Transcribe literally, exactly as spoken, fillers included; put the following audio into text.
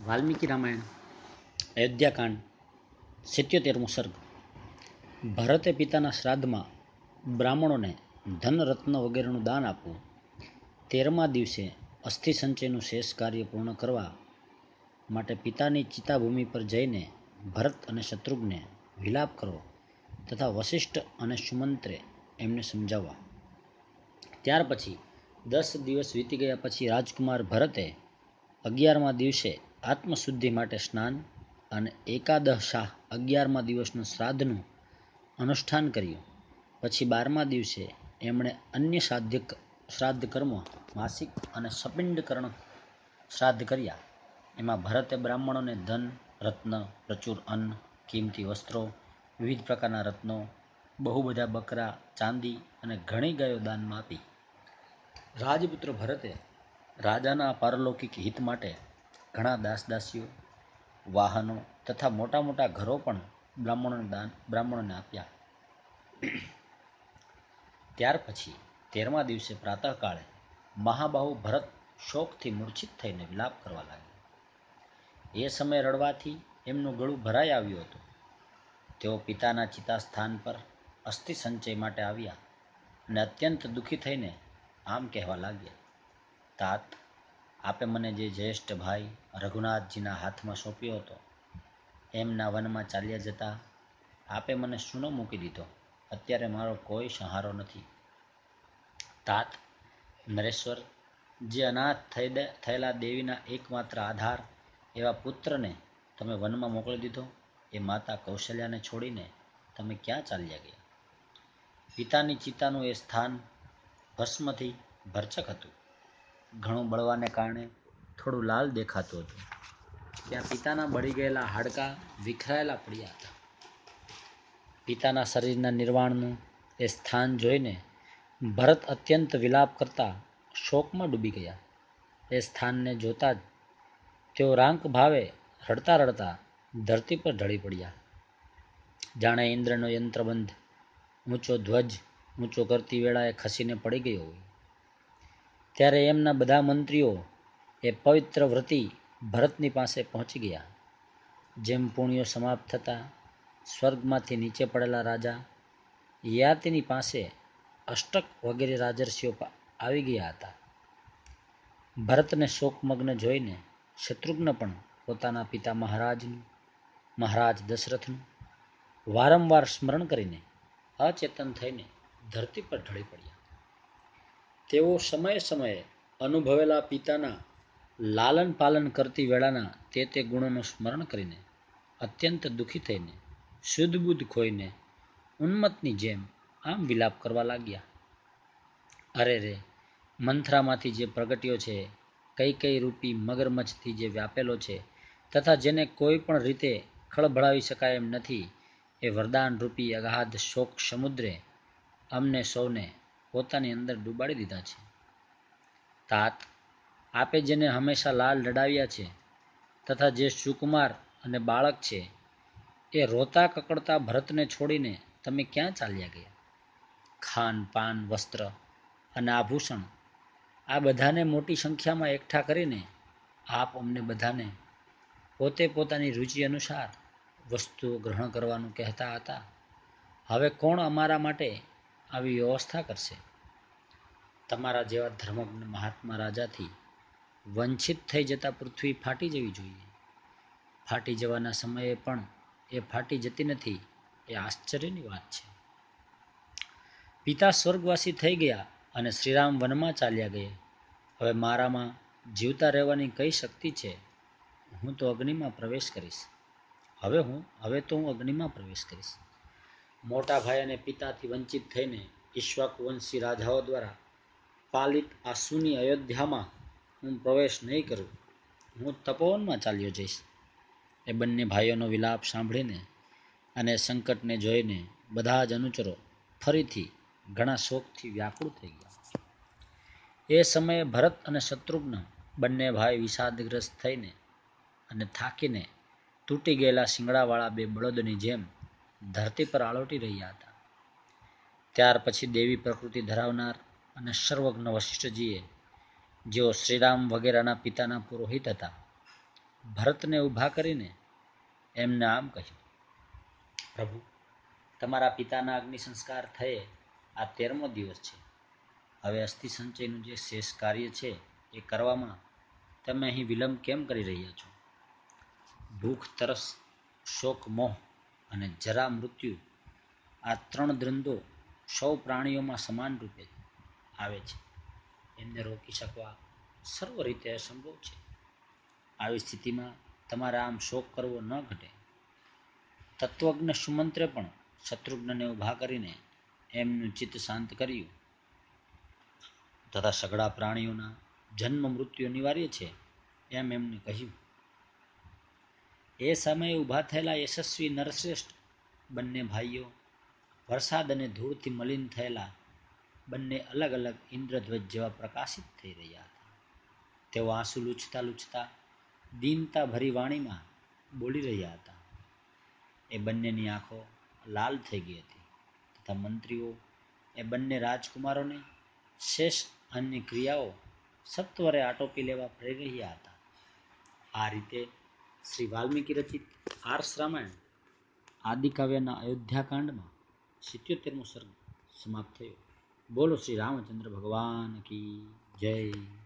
વાલ્મીકી રામાયણ અયોધ્યાકાંડ સિત્યોતેરમો સર્ગ. ભરતે પિતાના શ્રાદ્ધમાં બ્રાહ્મણોને ધન રત્ન વગેરેનું દાન આપવું. તેરમા દિવસે અસ્થિ સંચયનું શેષ કાર્ય પૂર્ણ કરવા માટે પિતાની ચિતાભૂમિ પર જઈને ભરત અને શત્રુઘ્ને વિલાપ કરવો તથા વશિષ્ઠ અને સુમંત્રે એમને સમજાવવા. ત્યાર પછી દસ દિવસ વીતી ગયા પછી રાજકુમાર ભરતે અગિયારમા દિવસે આત્મશુદ્ધિ માટે સ્નાન અને એકાદશાહ અગિયારમા દિવસનું શ્રાદ્ધનું અનુષ્ઠાન કર્યું. પછી બારમા દિવસે એમણે અન્ય સાધ્ય શ્રાદ્ધ કર્મો માસિક અને સપિંડકરણ શ્રાદ્ધ કર્યા. એમાં ભરતે બ્રાહ્મણોને ધન, રત્ન, પ્રચુર અન્ન, કિંમતી વસ્ત્રો, વિવિધ પ્રકારના રત્નો, બહુ બધા બકરા, ચાંદી અને ઘણી ગાયો દાનમાં આપી. રાજપુત્ર ભરતે રાજાના પારલૌકિક હિત માટે ઘણા દાસદાસીઓ, વાહનો તથા મોટા મોટા ઘરો પણ બ્રાહ્મણોને દાન બ્રાહ્મણોને આપ્યા. ત્યાર પછી તેરમા દિવસે પ્રાતઃકાળે મહાબાહુ ભરત શોકથી મૂર્છિત થઈને વિલાપ કરવા લાગ્યા. એ સમયે રડવાથી એમનું ગળું ભરાઈ આવ્યું હતું. તેઓ પિતાના ચિતા સ્થાન પર અસ્થિ સંચય માટે આવ્યા અને અત્યંત દુઃખી થઈને આમ કહેવા લાગ્યા: તાત, આપે મને જે જ્યેષ્ઠ ભાઈ રઘુનાથજીના હાથમાં સોંપ્યો હતો, એમના વનમાં ચાલ્યા જતા આપે મને સૂનો મૂકી દીધો. અત્યારે મારો કોઈ સહારો નથી. તાત, નરેશ્વર, જે અનાથ થયેલા દેવીના એકમાત્ર આધાર એવા પુત્રને તમે વનમાં મોકલી દીધો, એ માતા કૌશલ્યાને છોડીને તમે ક્યાં ચાલ્યા ગયા? પિતાની ચિતાનું એ સ્થાન ભસ્મથી ભરચક હતું. ઘણું બળવાને કારણે થોડું લાલ દેખાતું હતું. ત્યાં પિતાના બળી ગયેલા હાડકાં વિખરાયેલા પડ્યા હતા. પિતાના શરીરના નિર્વાણનું એ સ્થાન જોઈને ભરત અત્યંત વિલાપ કરતા શોકમાં ડૂબી ગયા. એ સ્થાનને જોતા જ તેઓ રાંક ભાવે રડતા રડતા ધરતી પર ઢળી પડ્યા. જાણે ઇન્દ્રનો યંત્રબંધ ઊંચો ધ્વજ ઊંચો કરતી વેળાએ ખસીને પડી ગયો હોય. ત્યારે એમના બધા મંત્રીઓ એ પવિત્ર વ્રતી ભરતની પાસે પહોંચી ગયા. જેમ પુણ્યો સમાપ્ત થતાં સ્વર્ગમાંથી નીચે પડેલા રાજા યયાતિની પાસે અષ્ટક વગેરે રાજર્ષિઓ આવી ગયા હતા. ભરતને શોકમગ્ન જોઈને શત્રુઘ્ન પણ પોતાના પિતા મહારાજનું મહારાજ દશરથનું વારંવાર સ્મરણ કરીને અચેતન થઈને ધરતી પર ઢળી પડ્યા. તેઓ સમયે સમયે અનુભવેલા પિતાના લાલન પાલન કરતી વેળાના તે તે ગુણોનું સ્મરણ કરીને અત્યંત દુઃખી થઈને શુદ્ધ બુદ્ધ ખોઈને ઉન્મત્તની જેમ આમ વિલાપ કરવા લાગ્યા: અરે રે, મંથરામાંથી જે પ્રગટ્યો છે, કઈ કઈ રૂપી મગરમચ્છથી જે વ્યાપેલો છે તથા જેને કોઈ પણ રીતે ખળભળાવી શકાય એમ નથી, એ વરદાન રૂપી અગાધ શોક સમુદ્રે અમને સૌને પોતાની અંદર ડૂબાડી દીધા છે. તાત, આપે જેને હંમેશા લાલ લડાવ્યા છે તથા જે સુકુમાર અને બાળક છે, એ રોતા કકડતા ભરતને છોડીને તમે ક્યાં ચાલ્યા ગયા? ખાન પાન, વસ્ત્ર અને આભૂષણ આ બધાને મોટી સંખ્યામાં એકઠા કરીને આપ અમને બધાને પોતે પોતાની રુચિ અનુસાર વસ્તુઓ ગ્રહણ કરવાનું કહેતા હતા. હવે કોણ અમારા માટે આવી વ્યવસ્થા કરશે? તમારા જેવા ધર્મજ્ઞ મહાત્મા રાજાથી વંચિત થઈ જતા પૃથ્વી ફાટી જવી જોઈએ. ફાટી જવાના સમયે પણ એ ફાટી જતી નથી, એ આશ્ચર્યની વાત છે. પિતા સ્વર્ગવાસી થઈ ગયા અને શ્રીરામ વનમાં ચાલ્યા ગયા. હવે મારામાં જીવતા રહેવાની કઈ શક્તિ છે? હું તો અગ્નિમાં પ્રવેશ કરીશ. હવે હું હવે તો હું અગ્નિમાં પ્રવેશ કરીશ. મોટા ભાઈ અને પિતાથી વંચિત થઈને ઈક્ષ્વાકુવંશી રાજાઓ દ્વારા પાલિત આ સૂની અયોધ્યામાં હું પ્રવેશ નહીં કરું. હું તપોવનમાં ચાલ્યો જઈશ. એ બંને ભાઈઓનો વિલાપ સાંભળીને અને સંકટને જોઈને બધા જ અનુચરો ફરીથી ઘણા શોકથી વ્યાકુળ થઈ ગયા. એ સમયે ભરત અને શત્રુઘ્ન બંને ભાઈ વિષાદગ્રસ્ત થઈને અને થાકીને તૂટી ગયેલા શિંગડાવાળા બે બળદની જેમ ધરતી પર આળોટી રહ્યા હતા. ત્યાર પછી દેવી પ્રકૃતિ ધરાવનાર અને સર્વજ્ઞ વશિષ્ઠજીએ, જેઓ શ્રીરામ વગેરેના પિતાના પુરોહિત હતા, ભરતને ઊભા કરીને એમને આમ કહ્યું, પ્રભુ, તમારા પિતાના અગ્નિ સંસ્કાર થયે આ તેરમો દિવસ છે. હવે અસ્થિ સંચયનું જે શેષ કાર્ય છે એ કરવામાં તમે અહીં વિલંબ કેમ કરી રહ્યા છો? ભૂખ, તરસ, શોક, મોહ અને જરા મૃત્યુ આ ત્રણ દ્રંદો સૌ પ્રાણીઓમાં સમાન રૂપે આવે છે. એમને રોકી શકવા સર્વ રીતે અસંભવ છે. આવી સ્થિતિમાં તમારે આમ શોક કરવો ન ઘટે. તત્વજ્ઞ સુમંત્રે પણ શત્રુઘ્નને ઊભા કરીને એમનું ચિત્ત શાંત કર્યું તથા સઘળા પ્રાણીઓના જન્મ મૃત્યુ અનિવાર્ય છે એમ એમને કહ્યું. એ સમયે ઊભા થયેલા યશસ્વી નરશ્રેષ્ઠ બંને ભાઈઓ વરસાદ અને ધૂળથી મલિન થયેલા બંને અલગ અલગ ઇન્દ્રધ્વજ જેવા પ્રકાશિત થઈ રહ્યા હતા. તેઓ આંસુ લૂછતા લૂછતા દીનતા ભરી વાણીમાં બોલી રહ્યા હતા. એ બંનેની આંખો લાલ થઈ ગઈ હતી તથા મંત્રીઓ એ બંને રાજકુમારોને શેષ અન્ય ક્રિયાઓ સત્વરે આટોપી લેવા પ્રેરી રહ્યા હતા. આ રીતે શ્રી વાલ્મીકી રચિત આર્ષ રામાયણ આદિકાવ્યના અયોધ્યાકાંડમાં સિત્યોતેરમો સર્ગ સમાપ્ત થયો. બોલો શ્રી રામચંદ્ર ભગવાન કી જય.